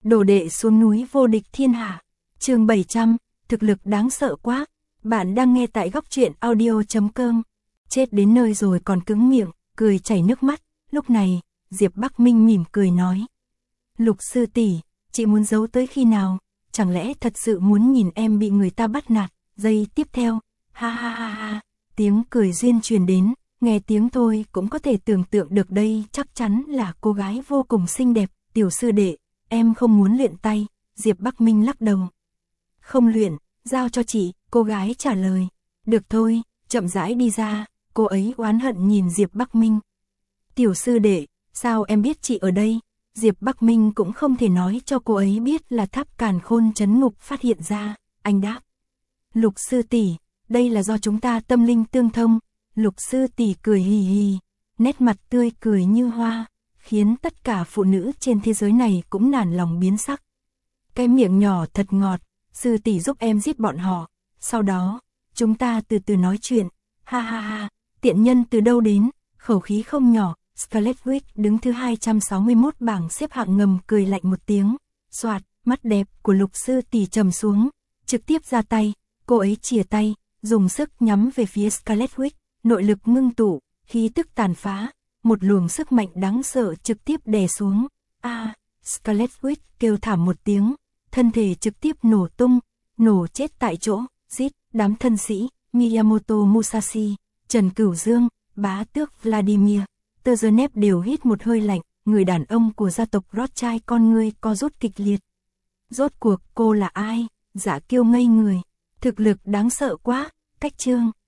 Đồ đệ xuống núi vô địch thiên hạ. Chương 700, thực lực đáng sợ quá. Bạn đang nghe tại góc truyện audio.com. Chết đến nơi rồi còn cứng miệng, cười chảy nước mắt. Lúc này, Diệp Bắc Minh mỉm cười nói: Lục sư tỷ, chị muốn giấu tới khi nào? Chẳng lẽ thật sự muốn nhìn em bị người ta bắt nạt? Giây tiếp theo, ha ha ha ha, tiếng cười duyên truyền đến. Nghe tiếng thôi cũng có thể tưởng tượng được đây chắc chắn là cô gái vô cùng xinh đẹp. Tiểu sư đệ, em không muốn luyện tay. Diệp Bắc Minh lắc đầu. Không luyện, giao cho chị, cô gái trả lời. Được thôi, chậm rãi đi ra. Cô ấy oán hận nhìn Diệp Bắc Minh. Tiểu sư đệ, sao em biết chị ở đây? Diệp Bắc Minh cũng không thể nói cho cô ấy biết là Tháp Càn Khôn trấn ngục phát hiện ra. Anh đáp: Lục sư tỷ, đây là do chúng ta tâm linh tương thông. Lục sư tỷ cười hì hì, nét mặt tươi cười như hoa, khiến tất cả phụ nữ trên thế giới này cũng nản lòng biến sắc. Cái miệng nhỏ thật ngọt, sư tỷ giúp em giết bọn họ, sau đó, chúng ta từ từ nói chuyện. Ha ha ha, tiện nhân từ đâu đến, khẩu khí không nhỏ. Scarlet Witch đứng thứ 261 bảng xếp hạng ngầm cười lạnh một tiếng. Soạt, mắt đẹp của lục sư tỷ trầm xuống, trực tiếp ra tay. Cô ấy chìa tay, dùng sức nhắm về phía Scarlet Witch. Nội lực ngưng tụ, khí tức tàn phá, một luồng sức mạnh đáng sợ trực tiếp đè xuống. Scarlet Witch kêu thảm một tiếng, thân thể trực tiếp nổ tung, nổ chết tại chỗ. Giết, đám thân sĩ, Miyamoto Musashi, Trần Cửu Dương, bá tước Vladimir, Turgenev đều hít một hơi lạnh. Người đàn ông của gia tộc Rothschild con ngươi co rút kịch liệt. Rốt cuộc cô là ai? Giả Kiêu ngây người, thực lực đáng sợ quá. Cách chương